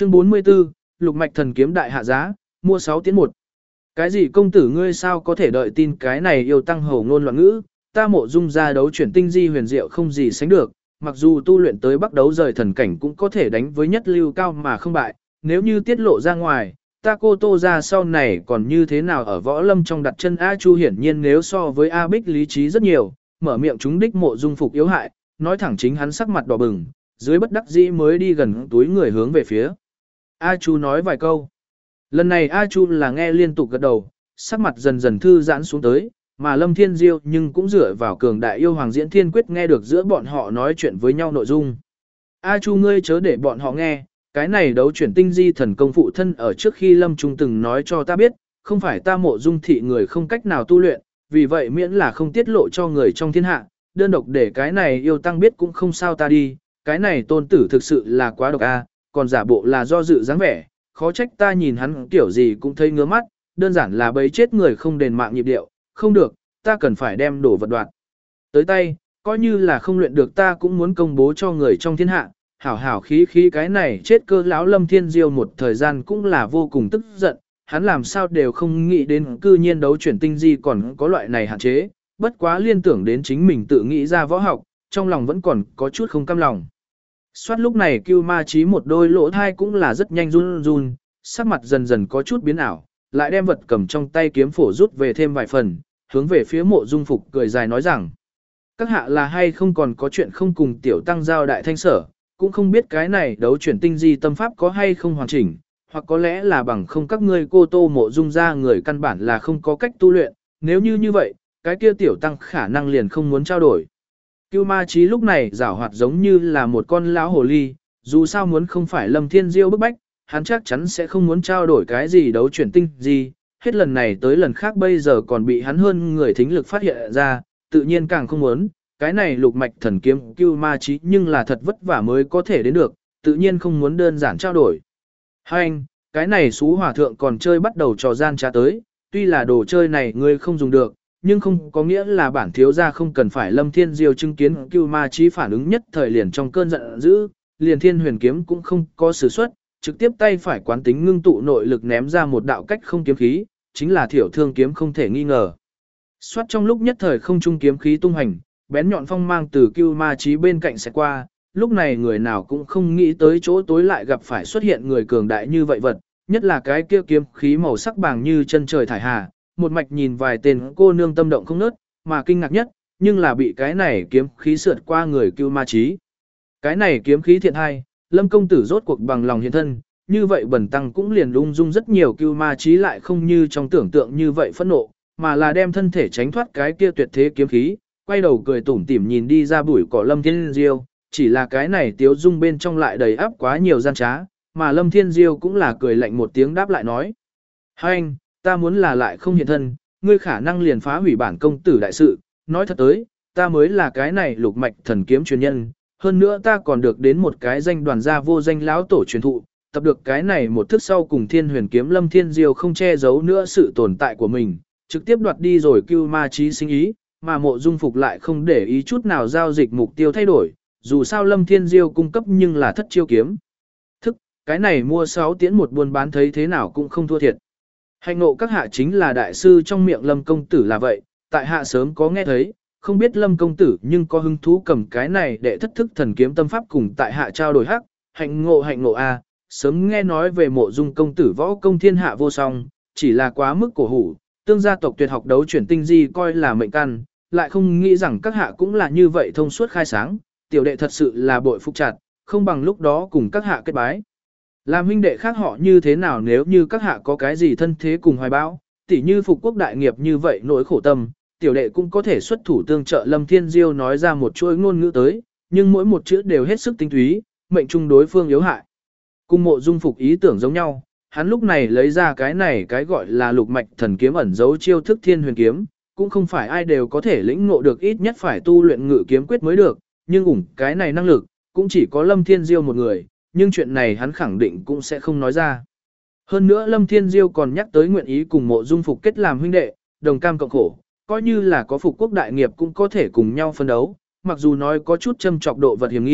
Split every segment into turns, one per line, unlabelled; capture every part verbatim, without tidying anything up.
Chương bốn mươi tư, Lục mạch thần kiếm đại hạ giá, mua sáu tiến một. Cái gì công tử ngươi sao có thể đợi tin cái này yêu tăng hầu ngôn loạn ngữ, ta Mộ Dung ra đấu chuyển tinh di huyền diệu không gì sánh được, mặc dù tu luyện tới bắc đấu rời thần cảnh cũng có thể đánh với nhất lưu cao mà không bại, nếu như tiết lộ ra ngoài, ta Cô Tô ra sau này còn như thế nào ở võ lâm trong đặt chân. A Chu hiển nhiên nếu so với A Bích lý trí rất nhiều, mở miệng chúng đích Mộ Dung Phục yếu hại, nói thẳng chính hắn sắc mặt đỏ bừng, dưới bất đắc dĩ mới đi gần túi người hướng về phía A Chu nói vài câu. Lần này A Chu là nghe liên tục gật đầu, sắc mặt dần dần thư giãn xuống tới, mà Lâm Thiên Diêu nhưng cũng dựa vào cường đại yêu hoàng diễn thiên quyết nghe được giữa bọn họ nói chuyện với nhau nội dung. A Chu ngươi chớ để bọn họ nghe, cái này đấu chuyển tinh di thần công phụ thân ở trước khi Lâm Trung từng nói cho ta biết, không phải ta Mộ Dung thị người không cách nào tu luyện, vì vậy miễn là không tiết lộ cho người trong thiên hạ, đơn độc để cái này yêu tăng biết cũng không sao ta đi, cái này tôn tử thực sự là quá độc a, còn giả bộ là do dự dáng vẻ, khó trách ta nhìn hắn kiểu gì cũng thấy ngứa mắt, đơn giản là bấy chết người không đền mạng nhịp điệu, không được, ta cần phải đem đổ vật đoạt tới tay, coi như là không luyện được ta cũng muốn công bố cho người trong thiên hạ, hảo hảo khí khí cái này chết cơ lão Lâm Thiên Diêu một thời gian cũng là vô cùng tức giận, hắn làm sao đều không nghĩ đến cư nhiên đấu chuyển tinh di còn có loại này hạn chế, bất quá liên tưởng đến chính mình tự nghĩ ra võ học, trong lòng vẫn còn có chút không cam lòng. Soát lúc này Cưu Ma Chí một đôi lỗ thai cũng là rất nhanh run run, sắc mặt dần dần có chút biến ảo, lại đem vật cầm trong tay kiếm phổ rút về thêm vài phần, hướng về phía Mộ Dung Phục cười dài nói rằng: các hạ là hay không còn có chuyện không cùng tiểu tăng giao đại thanh sở, cũng không biết cái này đấu chuyển tinh di tâm pháp có hay không hoàn chỉnh, hoặc có lẽ là bằng không các ngươi Cô Tô Mộ Dung ra người căn bản là không có cách tu luyện, nếu như như vậy, cái kia tiểu tăng khả năng liền không muốn trao đổi. Cưu Ma Chí lúc này giảo hoạt giống như là một con lão hồ ly, dù sao muốn không phải Lâm Thiên Diêu bức bách, hắn chắc chắn sẽ không muốn trao đổi cái gì đấu chuyển tinh gì, hết lần này tới lần khác bây giờ còn bị hắn hơn người thính lực phát hiện ra, tự nhiên càng không muốn, cái này lục mạch thần kiếm Cưu Ma Chí nhưng là thật vất vả mới có thể đến được, tự nhiên không muốn đơn giản trao đổi. Hai anh, cái này xú hòa thượng còn chơi bắt đầu trò gian trá tới, tuy là đồ chơi này ngươi không dùng được, nhưng không có nghĩa là bản thiếu gia không cần phải Lâm Thiên Diêu chứng kiến Cưu Ma Chí phản ứng nhất thời liền trong cơn giận dữ, liền Thiên Huyền kiếm cũng không có sử xuất, trực tiếp tay phải quán tính ngưng tụ nội lực ném ra một đạo cách không kiếm khí, chính là Thiểu Thương kiếm không thể nghi ngờ. Xoát trong lúc nhất thời không trung kiếm khí tung hành, bén nhọn phong mang từ Cưu Ma Chí bên cạnh sẽ qua, lúc này người nào cũng không nghĩ tới chỗ tối lại gặp phải xuất hiện người cường đại như vậy vật, nhất là cái kia kiếm khí màu sắc bàng như chân trời thải hà, một mạch nhìn vài tên cô nương tâm động không nớt, mà kinh ngạc nhất, nhưng là bị cái này kiếm khí sượt qua người Cưu Ma Chí. Cái này kiếm khí thiện hay, Lâm công tử rốt cuộc bằng lòng hiện thân, như vậy bẩn tăng cũng liền lung dung rất nhiều. Cưu Ma Chí lại không như trong tưởng tượng như vậy phẫn nộ, mà là đem thân thể tránh thoát cái kia tuyệt thế kiếm khí, quay đầu cười tủm tỉm nhìn đi ra bụi cỏ Lâm Thiên Diêu, chỉ là cái này tiếu dung bên trong lại đầy áp quá nhiều gian trá, mà Lâm Thiên Diêu cũng là cười lạnh một tiếng đáp lại nói: hai anh, ta muốn là lại không hiện thân, ngươi khả năng liền phá hủy bản công tử đại sự, nói thật tới, ta mới là cái này lục mạch thần kiếm truyền nhân, hơn nữa ta còn được đến một cái danh đoàn gia vô danh lão tổ truyền thụ, tập được cái này một thức sau cùng Thiên Huyền kiếm. Lâm Thiên Diêu không che giấu nữa sự tồn tại của mình, trực tiếp đoạt đi rồi Cưu Ma Chí sinh ý, mà Mộ Dung Phục lại không để ý chút nào giao dịch mục tiêu thay đổi, dù sao Lâm Thiên Diêu cung cấp nhưng là thất chiêu kiếm thức, cái này mua sáu tiễn một buôn bán thấy thế nào cũng không thua thiệt. Hạnh nộ các hạ chính là đại sư trong miệng Lâm công tử là vậy, tại hạ sớm có nghe thấy, không biết Lâm công tử nhưng có hứng thú cầm cái này để thất thức thần kiếm tâm pháp cùng tại hạ trao đổi hắc. Hạnh ngộ hạnh ngộ a, sớm nghe nói về Mộ Dung công tử võ công thiên hạ vô song, chỉ là quá mức cổ hủ, tương gia tộc tuyệt học đấu chuyển tinh di coi là mệnh căn, lại không nghĩ rằng các hạ cũng là như vậy thông suốt khai sáng, tiểu đệ thật sự là bội phục chặt, không bằng lúc đó cùng các hạ kết bái. Làm huynh đệ khác họ như thế nào nếu như các hạ có cái gì thân thế cùng hoài bão, tỉ như phục quốc đại nghiệp như vậy nỗi khổ tâm, tiểu đệ cũng có thể xuất thủ tương trợ. Lâm Thiên Diêu nói ra một chuỗi ngôn ngữ tới, nhưng mỗi một chữ đều hết sức tinh túy, mệnh trung đối phương yếu hại. Cùng Mộ Dung Phục ý tưởng giống nhau, hắn lúc này lấy ra cái này cái gọi là lục mạch thần kiếm ẩn giấu chiêu thức Thiên Huyền kiếm, cũng không phải ai đều có thể lĩnh ngộ được, ít nhất phải tu luyện ngự kiếm quyết mới được, nhưng ủng cái này năng lực, cũng chỉ có Lâm Thiên Diêu một người, nhưng chuyện này hắn khẳng định cũng sẽ không nói ra. Hơn nữa Lâm Thiên Diêu còn nhắc tới nguyện ý cùng Mộ Dung Phục kết làm huynh đệ, đồng cam cộng khổ, coi như là có phục quốc đại nghiệp cũng có thể cùng nhau phân đấu, mặc dù nói có chút châm chọc độ vật hiểm nghi,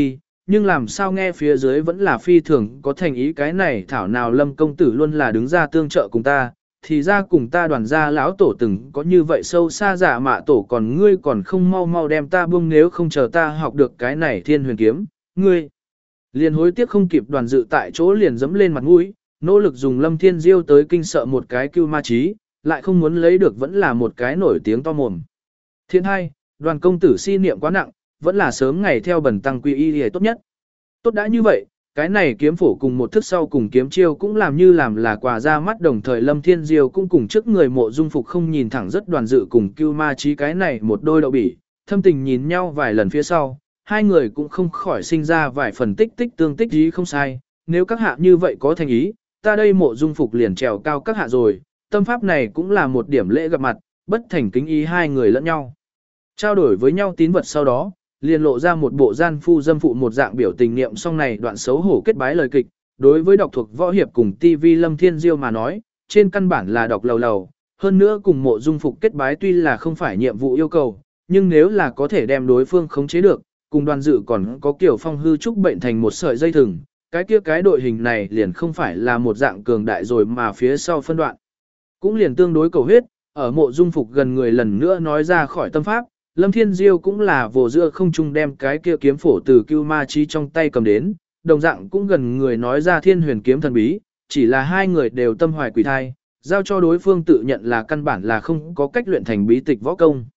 nhưng làm sao nghe phía dưới vẫn là phi thường có thành ý cái này thảo nào Lâm công tử luôn là đứng ra tương trợ cùng ta, thì ra cùng ta đoàn gia lão tổ từng có như vậy sâu xa giả mạ tổ còn ngươi còn không mau mau đem ta buông nếu không chờ ta học được cái này thiên huyền kiếm, ngươi. Liền hối tiếc không kịp đoàn dự tại chỗ liền dẫm lên mặt mũi, nỗ lực dùng Lâm Thiên Diêu tới kinh sợ một cái cưu ma trí, lại không muốn lấy được vẫn là một cái nổi tiếng to mồm. Thiên hai, đoàn công tử si niệm quá nặng, vẫn là sớm ngày theo bần tăng quy y thì tốt nhất. Tốt đã như vậy, cái này kiếm phổ cùng một thức sau cùng kiếm chiêu cũng làm như làm là quà ra mắt đồng thời Lâm Thiên Diêu cũng cùng trước người mộ dung phục không nhìn thẳng rất đoàn dự cùng cưu ma trí cái này một đôi đậu bỉ, thâm tình nhìn nhau vài lần phía sau, hai người cũng không khỏi sinh ra vài phần tích tích tương tích ý không sai, nếu các hạ như vậy có thành ý, ta đây mộ dung phục liền trèo cao các hạ rồi, tâm pháp này cũng là một điểm lễ gặp mặt, bất thành kính ý hai người lẫn nhau. Trao đổi với nhau tín vật sau đó, liền lộ ra một bộ gian phu dâm phụ một dạng biểu tình niệm xong này đoạn xấu hổ kết bái lời kịch, đối với đọc thuộc võ hiệp cùng ti vi Lâm Thiên Diêu mà nói, trên căn bản là đọc lầu lầu, hơn nữa cùng mộ dung phục kết bái tuy là không phải nhiệm vụ yêu cầu, nhưng nếu là có thể đem đối phương khống chế được, cùng đoàn dự còn có kiểu phong hư trúc bệnh thành một sợi dây thừng, cái kia cái đội hình này liền không phải là một dạng cường đại rồi mà phía sau phân đoạn. Cũng liền tương đối cầu huyết, ở mộ dung phục gần người lần nữa nói ra khỏi tâm pháp, Lâm Thiên Diêu cũng là vồ giữa không trung đem cái kia kiếm phổ từ cưu ma trí trong tay cầm đến, đồng dạng cũng gần người nói ra thiên huyền kiếm thần bí, chỉ là hai người đều tâm hoài quỷ thai, giao cho đối phương tự nhận là căn bản là không có cách luyện thành bí tịch võ công.